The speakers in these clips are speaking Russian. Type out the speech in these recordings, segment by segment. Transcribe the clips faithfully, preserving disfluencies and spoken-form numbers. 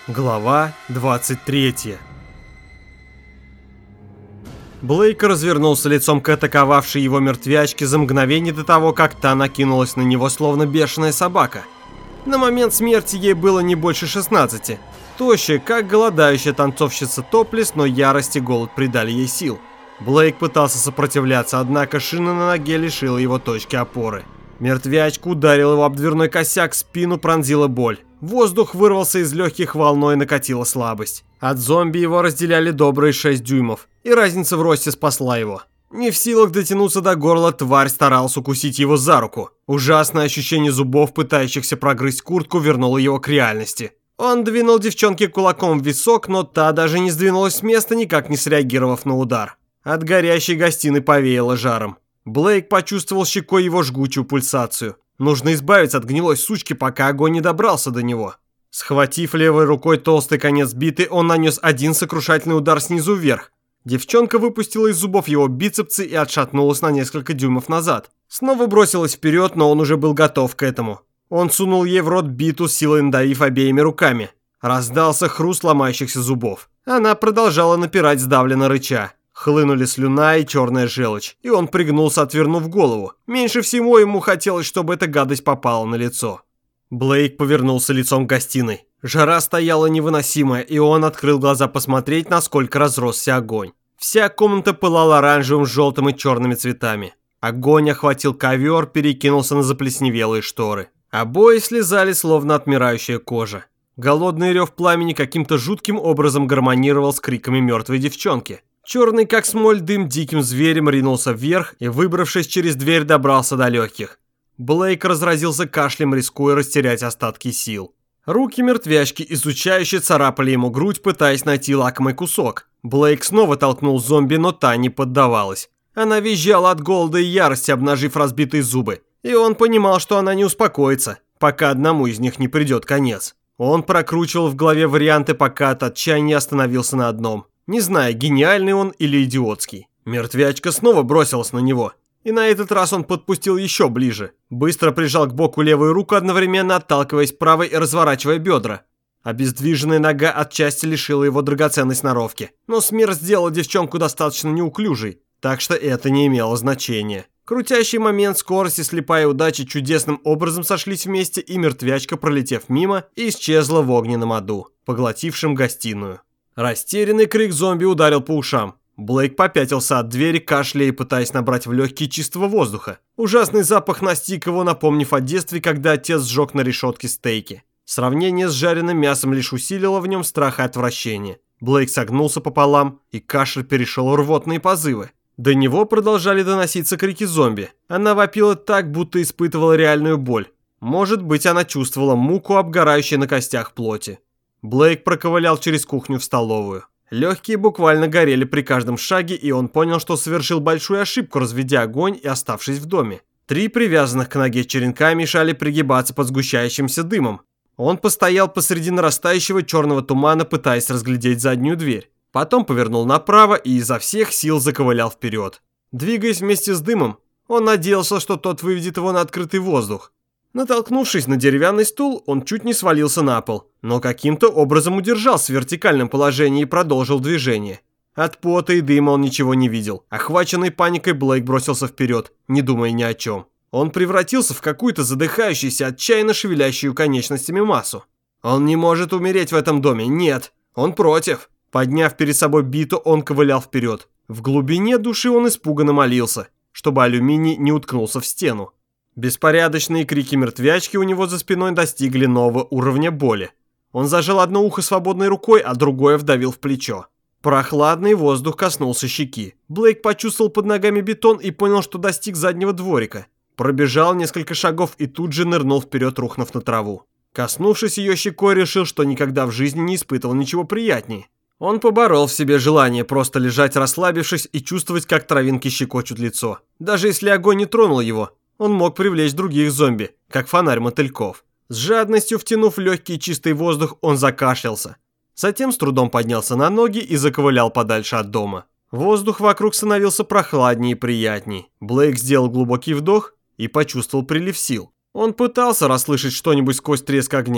Глава двадцать третья. Блейк развернулся лицом к атаковавшей его мертвячке за мгновение до того, как та накинулась на него словно бешеная собака. На момент смерти ей было не больше шестнадцати. Тощая, как голодающая танцовщица топлес, но ярость и голод придали ей сил. Блейк пытался сопротивляться, однако шина на ноге лишила его точки опоры. Мертвячка ударила его об дверной косяк, спину пронзила боль. Воздух вырвался из легких волной, накатила слабость. От зомби его разделяли добрые шесть дюймов, и разница в росте спасла его. Не в силах дотянуться до горла, тварь старалась укусить его за руку. Ужасное ощущение зубов, пытающихся прогрызть куртку, вернуло его к реальности. Он двинул девчонке кулаком в висок, но та даже не сдвинулась с места, никак не среагировав на удар. От горящей гостиной повеяло жаром. Блейк почувствовал щекой его жгучую пульсацию. Нужно избавиться от гнилой сучки, пока огонь не добрался до него. Схватив левой рукой толстый конец биты, он нанес один сокрушательный удар снизу вверх. Девчонка выпустила из зубов его бицепсы и отшатнулась на несколько дюймов назад. Снова бросилась вперед, но он уже был готов к этому. Он сунул ей в рот биту, силой надавив обеими руками. Раздался хруст ломающихся зубов. Она продолжала напирать, сдавленно рыча. Хлынули слюна и черная желчь, и он пригнулся, отвернув голову. Меньше всего ему хотелось, чтобы эта гадость попала на лицо. Блейк повернулся лицом к гостиной. Жара стояла невыносимая, и он открыл глаза посмотреть, насколько разросся огонь. Вся комната пылала оранжевым, желтым и черными цветами. Огонь охватил ковер, перекинулся на заплесневелые шторы. Обои слезали, словно отмирающая кожа. Голодный рев пламени каким-то жутким образом гармонировал с криками мертвой девчонки. Черный, как смоль, дым диким зверем ринулся вверх и, выбравшись через дверь, добрался до легких. Блейк разразился кашлем, рискуя растерять остатки сил. Руки мертвячки, изучающе царапали ему грудь, пытаясь найти лакомый кусок. Блейк снова толкнул зомби, но та не поддавалась. Она визжала от голода и ярости, обнажив разбитые зубы. И он понимал, что она не успокоится, пока одному из них не придет конец. Он прокручивал в голове варианты, пока от отчаяния остановился на одном. Не зная, гениальный он или идиотский. Мертвячка снова бросилась на него. И на этот раз он подпустил еще ближе. Быстро прижал к боку левую руку, одновременно отталкиваясь правой и разворачивая бедра. Обездвиженная нога отчасти лишила его драгоценной сноровки. Но смерть сделала девчонку достаточно неуклюжей, так что это не имело значения. Крутящий момент, скорость и слепая удача чудесным образом сошлись вместе, и мертвячка, пролетев мимо, исчезла в огненном аду, поглотившем гостиную. Растерянный крик зомби ударил по ушам. Блейк попятился от двери, кашляя и пытаясь набрать в легкие чистого воздуха. Ужасный запах настиг его, напомнив о детстве, когда отец сжег на решетке стейки. Сравнение с жареным мясом лишь усилило в нем страх и отвращение. Блейк согнулся пополам, и кашель перешел в рвотные позывы. До него продолжали доноситься крики зомби. Она вопила так, будто испытывала реальную боль. Может быть, она чувствовала муку, обгорающую на костях плоти. Блейк проковылял через кухню в столовую. Легкие буквально горели при каждом шаге, и он понял, что совершил большую ошибку, разведя огонь и оставшись в доме. Три привязанных к ноге черенка мешали пригибаться под сгущающимся дымом. Он постоял посреди нарастающего черного тумана, пытаясь разглядеть заднюю дверь. Потом повернул направо и изо всех сил заковылял вперед. Двигаясь вместе с дымом, он надеялся, что тот выведет его на открытый воздух. Натолкнувшись на деревянный стул, он чуть не свалился на пол, но каким-то образом удержался в вертикальном положении и продолжил движение. От пота и дыма он ничего не видел. Охваченный паникой, Блейк бросился вперед, не думая ни о чем. Он превратился в какую-то задыхающуюся, отчаянно шевелящую конечностями массу. Он не может умереть в этом доме, нет, он против. Подняв перед собой биту, он ковылял вперед. В глубине души он испуганно молился, чтобы алюминий не уткнулся в стену. Беспорядочные крики мертвячки у него за спиной достигли нового уровня боли. Он зажал одно ухо свободной рукой, а другое вдавил в плечо. Прохладный воздух коснулся щеки. Блейк почувствовал под ногами бетон и понял, что достиг заднего дворика. Пробежал несколько шагов и тут же нырнул вперед, рухнув на траву. Коснувшись ее щекой, решил, что никогда в жизни не испытывал ничего приятнее. Он поборол в себе желание просто лежать, расслабившись, и чувствовать, как травинки щекочут лицо. Даже если огонь не тронул его, он мог привлечь других зомби, как фонарь мотыльков. С жадностью втянув легкий чистый воздух, он закашлялся. Затем с трудом поднялся на ноги и заковылял подальше от дома. Воздух вокруг становился прохладнее и приятней. Блейк сделал глубокий вдох и почувствовал прилив сил. Он пытался расслышать что-нибудь сквозь треск огня.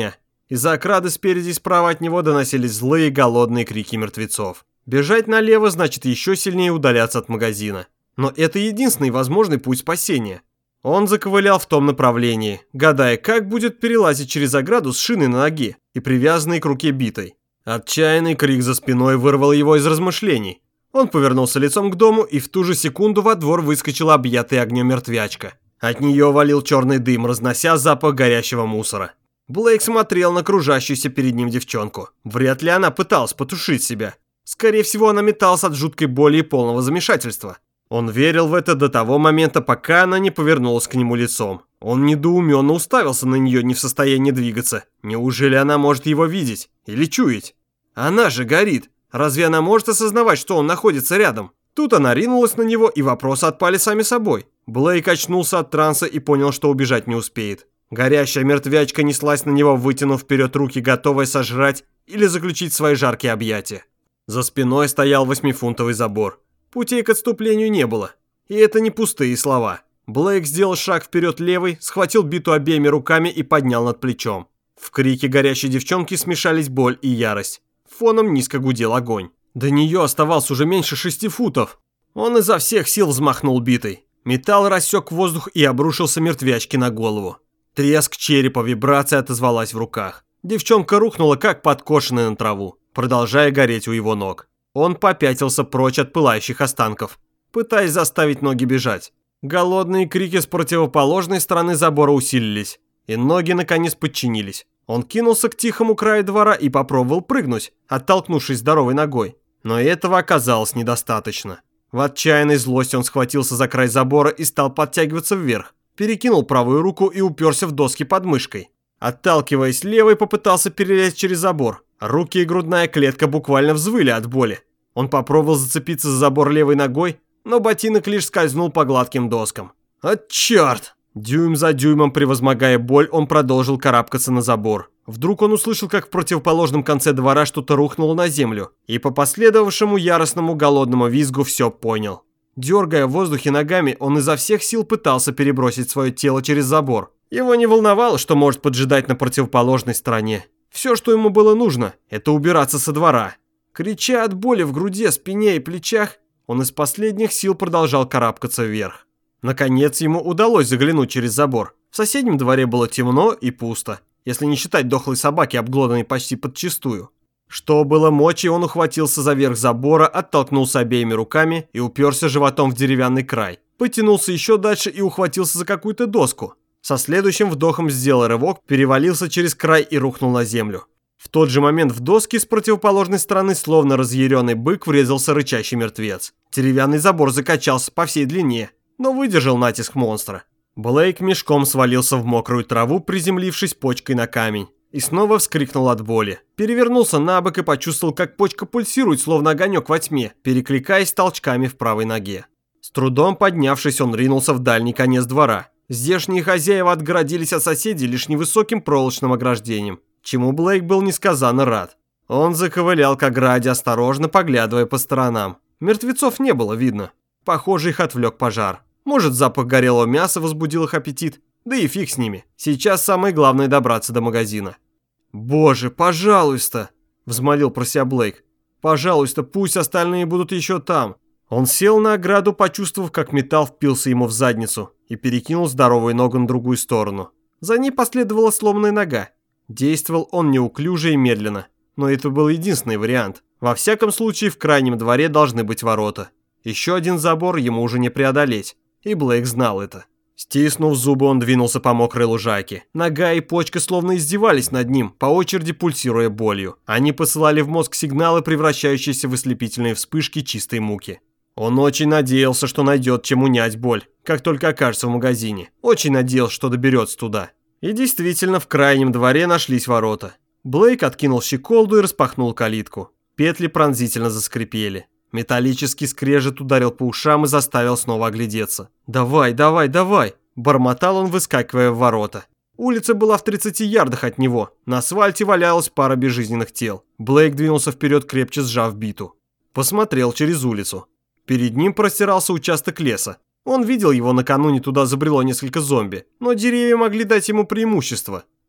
Из-за ограды спереди и справа от него доносились злые голодные крики мертвецов. Бежать налево значит еще сильнее удаляться от магазина. Но это единственный возможный путь спасения. Он заковылял в том направлении, гадая, как будет перелазить через ограду с шиной на ноге и привязанной к руке битой. Отчаянный крик за спиной вырвал его из размышлений. Он повернулся лицом к дому, и в ту же секунду во двор выскочила объятая огнем мертвячка. От нее валил черный дым, разнося запах горящего мусора. Блейк смотрел на кружащуюся перед ним девчонку. Вряд ли она пыталась потушить себя. Скорее всего, она металась от жуткой боли и полного замешательства. Он верил в это до того момента, пока она не повернулась к нему лицом. Он недоуменно уставился на нее, не в состоянии двигаться. Неужели она может его видеть? Или чуять? Она же горит. Разве она может осознавать, что он находится рядом? Тут она ринулась на него, и вопросы отпали сами собой. Блейк очнулся от транса и понял, что убежать не успеет. Горящая мертвячка неслась на него, вытянув вперед руки, готовая сожрать или заключить свои жаркие объятия. За спиной стоял восьмифунтовый забор. Путей к отступлению не было. И это не пустые слова. Блейк сделал шаг вперед левой, схватил биту обеими руками и поднял над плечом. В крике горящей девчонки смешались боль и ярость. Фоном низко гудел огонь. До нее оставалось уже меньше шести футов. Он изо всех сил взмахнул битой. Металл рассек воздух и обрушился мертвячке на голову. Треск черепа, вибрация отозвалась в руках. Девчонка рухнула, как подкошенная на траву, продолжая гореть у его ног. Он попятился прочь от пылающих останков, пытаясь заставить ноги бежать. Голодные крики с противоположной стороны забора усилились, и ноги наконец подчинились. Он кинулся к тихому краю двора и попробовал прыгнуть, оттолкнувшись здоровой ногой. Но этого оказалось недостаточно. В отчаянной злости он схватился за край забора и стал подтягиваться вверх. Перекинул правую руку и уперся в доски под мышкой. Отталкиваясь левой, попытался перелезть через забор. Руки и грудная клетка буквально взвыли от боли. Он попробовал зацепиться за забор левой ногой, но ботинок лишь скользнул по гладким доскам. «От черт!» Дюйм за дюймом, превозмогая боль, он продолжил карабкаться на забор. Вдруг он услышал, как в противоположном конце двора что-то рухнуло на землю, и по последовавшему яростному голодному визгу все понял. Дергая в воздухе ногами, он изо всех сил пытался перебросить свое тело через забор. Его не волновало, что может поджидать на противоположной стороне. Все, что ему было нужно, это убираться со двора. Крича от боли в груди, спине и плечах, он из последних сил продолжал карабкаться вверх. Наконец ему удалось заглянуть через забор. В соседнем дворе было темно и пусто, если не считать дохлой собаки, обглоданной почти подчистую. Что было мочи, он ухватился за верх забора, оттолкнулся обеими руками и уперся животом в деревянный край. Потянулся еще дальше и ухватился за какую-то доску. Со следующим вдохом сделал рывок, перевалился через край и рухнул на землю. В тот же момент в доски с противоположной стороны, словно разъяренный бык, врезался рычащий мертвец. Деревянный забор закачался по всей длине, но выдержал натиск монстра. Блейк мешком свалился в мокрую траву, приземлившись почкой на камень, и снова вскрикнул от боли. Перевернулся на бок и почувствовал, как почка пульсирует, словно огонек во тьме, перекликаясь толчками в правой ноге. С трудом поднявшись, он ринулся в дальний конец двора. Здешние хозяева отгородились от соседей лишь невысоким проволочным ограждением, чему Блейк был несказанно рад. Он заковылял к ограде, осторожно поглядывая по сторонам. Мертвецов не было видно. Похоже, их отвлек пожар. Может, запах горелого мяса возбудил их аппетит? Да и фиг с ними. Сейчас самое главное добраться до магазина. «Боже, пожалуйста!» – взмолил про себя Блейк. «Пожалуйста, пусть остальные будут еще там». Он сел на ограду, почувствовав, как металл впился ему в задницу, и перекинул здоровую ногу на другую сторону. За ней последовала сломанная нога. Действовал он неуклюже и медленно, но это был единственный вариант. Во всяком случае, в крайнем дворе должны быть ворота. Еще один забор ему уже не преодолеть, и Блейк знал это. Стиснув зубы, он двинулся по мокрой лужайке. Нога и почка словно издевались над ним, по очереди пульсируя болью. Они посылали в мозг сигналы, превращающиеся в ослепительные вспышки чистой муки. Он очень надеялся, что найдет чем унять боль, как только окажется в магазине. Очень надеялся, что доберется туда. И действительно, в крайнем дворе нашлись ворота. Блейк откинул щеколду и распахнул калитку. Петли пронзительно заскрипели. Металлический скрежет ударил по ушам и заставил снова оглядеться. «Давай, давай, давай!» – бормотал он, выскакивая в ворота. Улица была в тридцати ярдах от него. На асфальте валялась пара безжизненных тел. Блейк двинулся вперед, крепче сжав биту. Посмотрел через улицу. Перед ним простирался участок леса. Он видел его накануне, туда забрело несколько зомби, но деревья могли дать ему преимущество.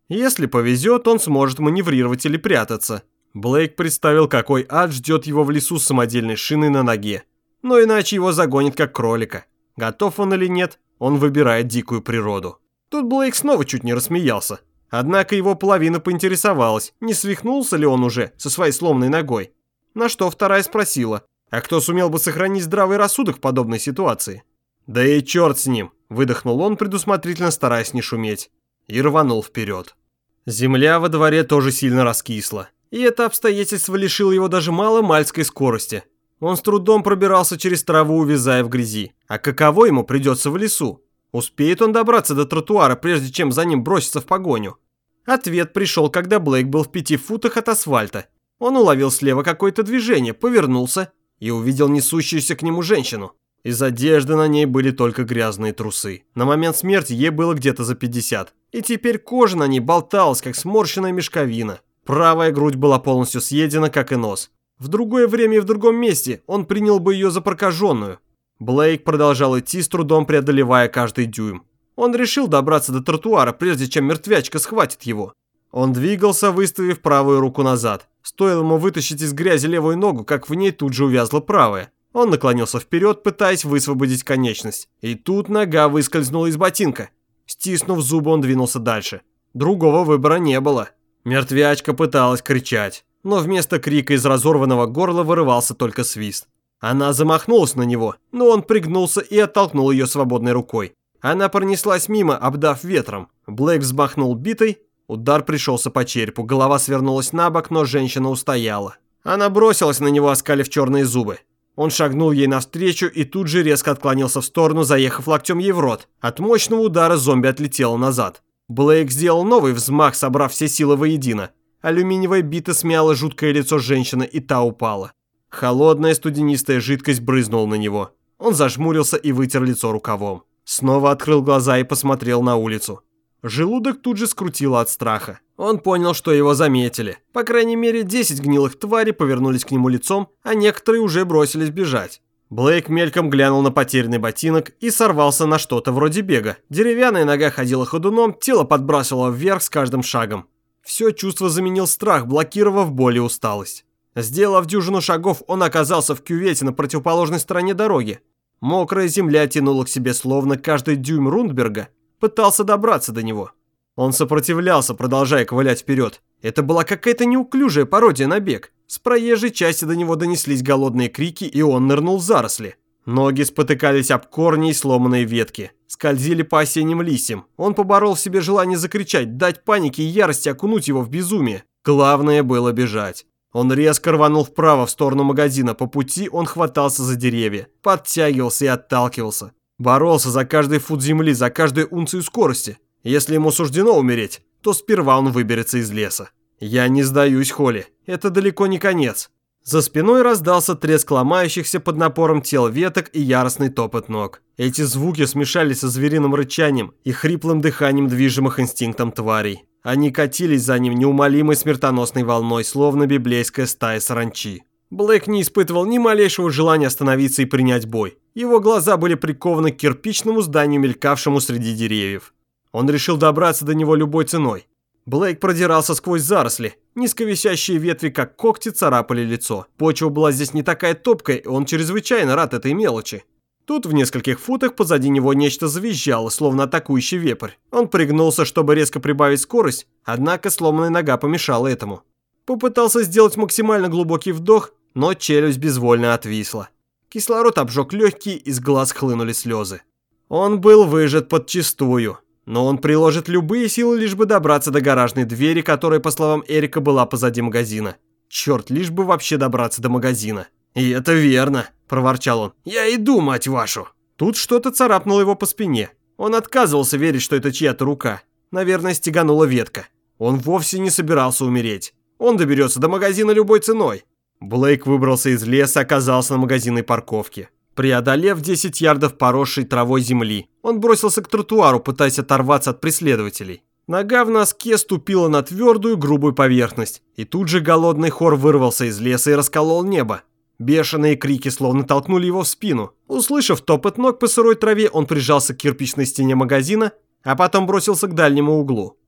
Если повезет, он сможет маневрировать или прятаться. Блейк представил, какой ад ждет его в лесу с самодельной шиной на ноге. Но иначе его загонит как кролика. Готов он или нет, он выбирает дикую природу. Тут Блейк снова чуть не рассмеялся. Однако его половина поинтересовалась, не свихнулся ли он уже со своей сломанной ногой. На что вторая спросила, а кто сумел бы сохранить здравый рассудок в подобной ситуации? «Да и черт с ним», — выдохнул он, предусмотрительно стараясь не шуметь. И рванул вперед. Земля во дворе тоже сильно раскисла. И это обстоятельство лишило его даже маломальской скорости. Он с трудом пробирался через траву, увязая в грязи. А каково ему придется в лесу? Успеет он добраться до тротуара, прежде чем за ним броситься в погоню? Ответ пришел, когда Блейк был в пяти футах от асфальта. Он уловил слева какое-то движение, повернулся и увидел несущуюся к нему женщину. Из одежды на ней были только грязные трусы. На момент смерти ей было где-то за пятьдесят. И теперь кожа на ней болталась, как сморщенная мешковина. Правая грудь была полностью съедена, как и нос. В другое время и в другом месте он принял бы ее за прокаженную. Блейк продолжал идти, с трудом преодолевая каждый дюйм. Он решил добраться до тротуара, прежде чем мертвячка схватит его. Он двигался, выставив правую руку назад. Стоило ему вытащить из грязи левую ногу, как в ней тут же увязла правая. Он наклонился вперед, пытаясь высвободить конечность. И тут нога выскользнула из ботинка. Стиснув зубы, он двинулся дальше. Другого выбора не было. Мертвячка пыталась кричать, но вместо крика из разорванного горла вырывался только свист. Она замахнулась на него, но он пригнулся и оттолкнул ее свободной рукой. Она пронеслась мимо, обдав ветром. Блейк взмахнул битой, удар пришелся по черепу, голова свернулась на бок, но женщина устояла. Она бросилась на него, оскалив черные зубы. Он шагнул ей навстречу и тут же резко отклонился в сторону, заехав локтем ей в рот. От мощного удара зомби отлетела назад. Блейк сделал новый взмах, собрав все силы воедино. Алюминиевая бита смяла жуткое лицо женщины, и та упала. Холодная студенистая жидкость брызнула на него. Он зажмурился и вытер лицо рукавом. Снова открыл глаза и посмотрел на улицу. Желудок тут же скрутило от страха. Он понял, что его заметили. По крайней мере, десять гнилых тварей повернулись к нему лицом, а некоторые уже бросились бежать. Блейк мельком глянул на потерянный ботинок и сорвался на что-то вроде бега. Деревянная нога ходила ходуном, тело подбрасывало вверх с каждым шагом. Все чувство заменил страх, блокировав боль и усталость. Сделав дюжину шагов, он оказался в кювете на противоположной стороне дороги. Мокрая земля тянула к себе, словно каждый дюйм Рундберга пытался добраться до него. Он сопротивлялся, продолжая ковылять вперед. Это была какая-то неуклюжая пародия на бег. С проезжей части до него донеслись голодные крики, и он нырнул в заросли. Ноги спотыкались об корни и сломанные ветки. Скользили по осенним листьям. Он поборол в себе желание закричать, дать панике и ярости окунуть его в безумие. Главное было бежать. Он резко рванул вправо в сторону магазина. По пути он хватался за деревья, подтягивался и отталкивался. Боролся за каждый фут земли, за каждую унцию скорости. Если ему суждено умереть, то сперва он выберется из леса. «Я не сдаюсь, Холли. Это далеко не конец». За спиной раздался треск ломающихся под напором тел веток и яростный топот ног. Эти звуки смешались со звериным рычанием и хриплым дыханием движимых инстинктом тварей. Они катились за ним неумолимой смертоносной волной, словно библейская стая саранчи. Блейк не испытывал ни малейшего желания остановиться и принять бой. Его глаза были прикованы к кирпичному зданию, мелькавшему среди деревьев. Он решил добраться до него любой ценой. Блейк продирался сквозь заросли. Низковисящие ветви, как когти, царапали лицо. Почва была здесь не такая топкая, и он чрезвычайно рад этой мелочи. Тут в нескольких футах позади него нечто завизжало, словно атакующий вепрь. Он пригнулся, чтобы резко прибавить скорость, однако сломанная нога помешала этому. Попытался сделать максимально глубокий вдох, но челюсть безвольно отвисла. Кислород обжег легкие, из глаз хлынули слезы. Он был выжат подчистую. Но он приложит любые силы, лишь бы добраться до гаражной двери, которая, по словам Эрика, была позади магазина. Черт, лишь бы вообще добраться до магазина. «И это верно», – проворчал он. «Я иду, мать вашу!» Тут что-то царапнуло его по спине. Он отказывался верить, что это чья-то рука. Наверное, стеганула ветка. Он вовсе не собирался умереть. Он доберется до магазина любой ценой. Блейк выбрался из леса, оказался на магазинной парковке. Преодолев десять ярдов поросшей травой земли, он бросился к тротуару, пытаясь оторваться от преследователей. Нога в носке ступила на твердую, грубую поверхность, и тут же голодный хор вырвался из леса и расколол небо. Бешеные крики словно толкнули его в спину. Услышав топот ног по сырой траве, он прижался к кирпичной стене магазина, а потом бросился к дальнему углу.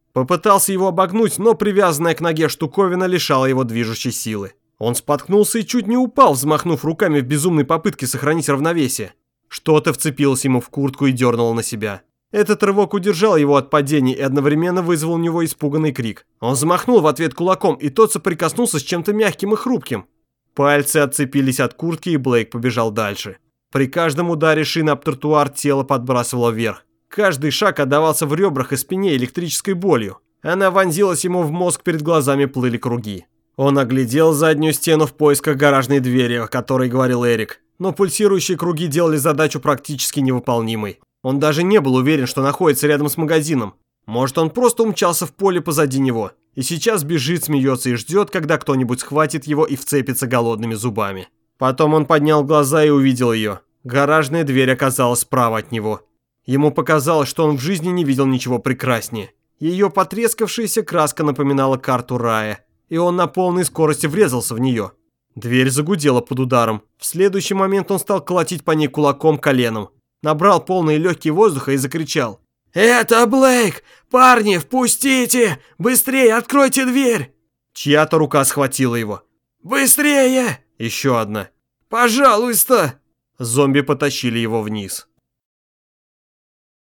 Попытался его обогнуть, но привязанная к ноге штуковина лишала его движущей силы. Он споткнулся и чуть не упал, взмахнув руками в безумной попытке сохранить равновесие. Что-то вцепилось ему в куртку и дернуло на себя. Этот рывок удержал его от падения и одновременно вызвал у него испуганный крик. Он замахнул в ответ кулаком, и тот соприкоснулся с чем-то мягким и хрупким. Пальцы отцепились от куртки, и Блейк побежал дальше. При каждом ударе шины об тротуар тело подбрасывало вверх. Каждый шаг отдавался в ребрах и спине электрической болью. Она вонзилась ему в мозг, перед глазами плыли круги. Он оглядел заднюю стену в поисках гаражной двери, о которой говорил Эрик. Но пульсирующие круги делали задачу практически невыполнимой. Он даже не был уверен, что находится рядом с магазином. Может, он просто умчался в поле позади него. И сейчас бежит, смеется и ждет, когда кто-нибудь схватит его и вцепится голодными зубами. Потом он поднял глаза и увидел ее. Гаражная дверь оказалась справа от него. Ему показалось, что он в жизни не видел ничего прекраснее. Ее потрескавшаяся краска напоминала карту рая, и он на полной скорости врезался в нее. Дверь загудела под ударом. В следующий момент он стал колотить по ней кулаком коленом. Набрал полные легкие воздуха и закричал: «Это Блейк! Парни, впустите! Быстрее, откройте дверь!» Чья-то рука схватила его. «Быстрее!» Еще одна. «Пожалуйста!» Зомби потащили его вниз.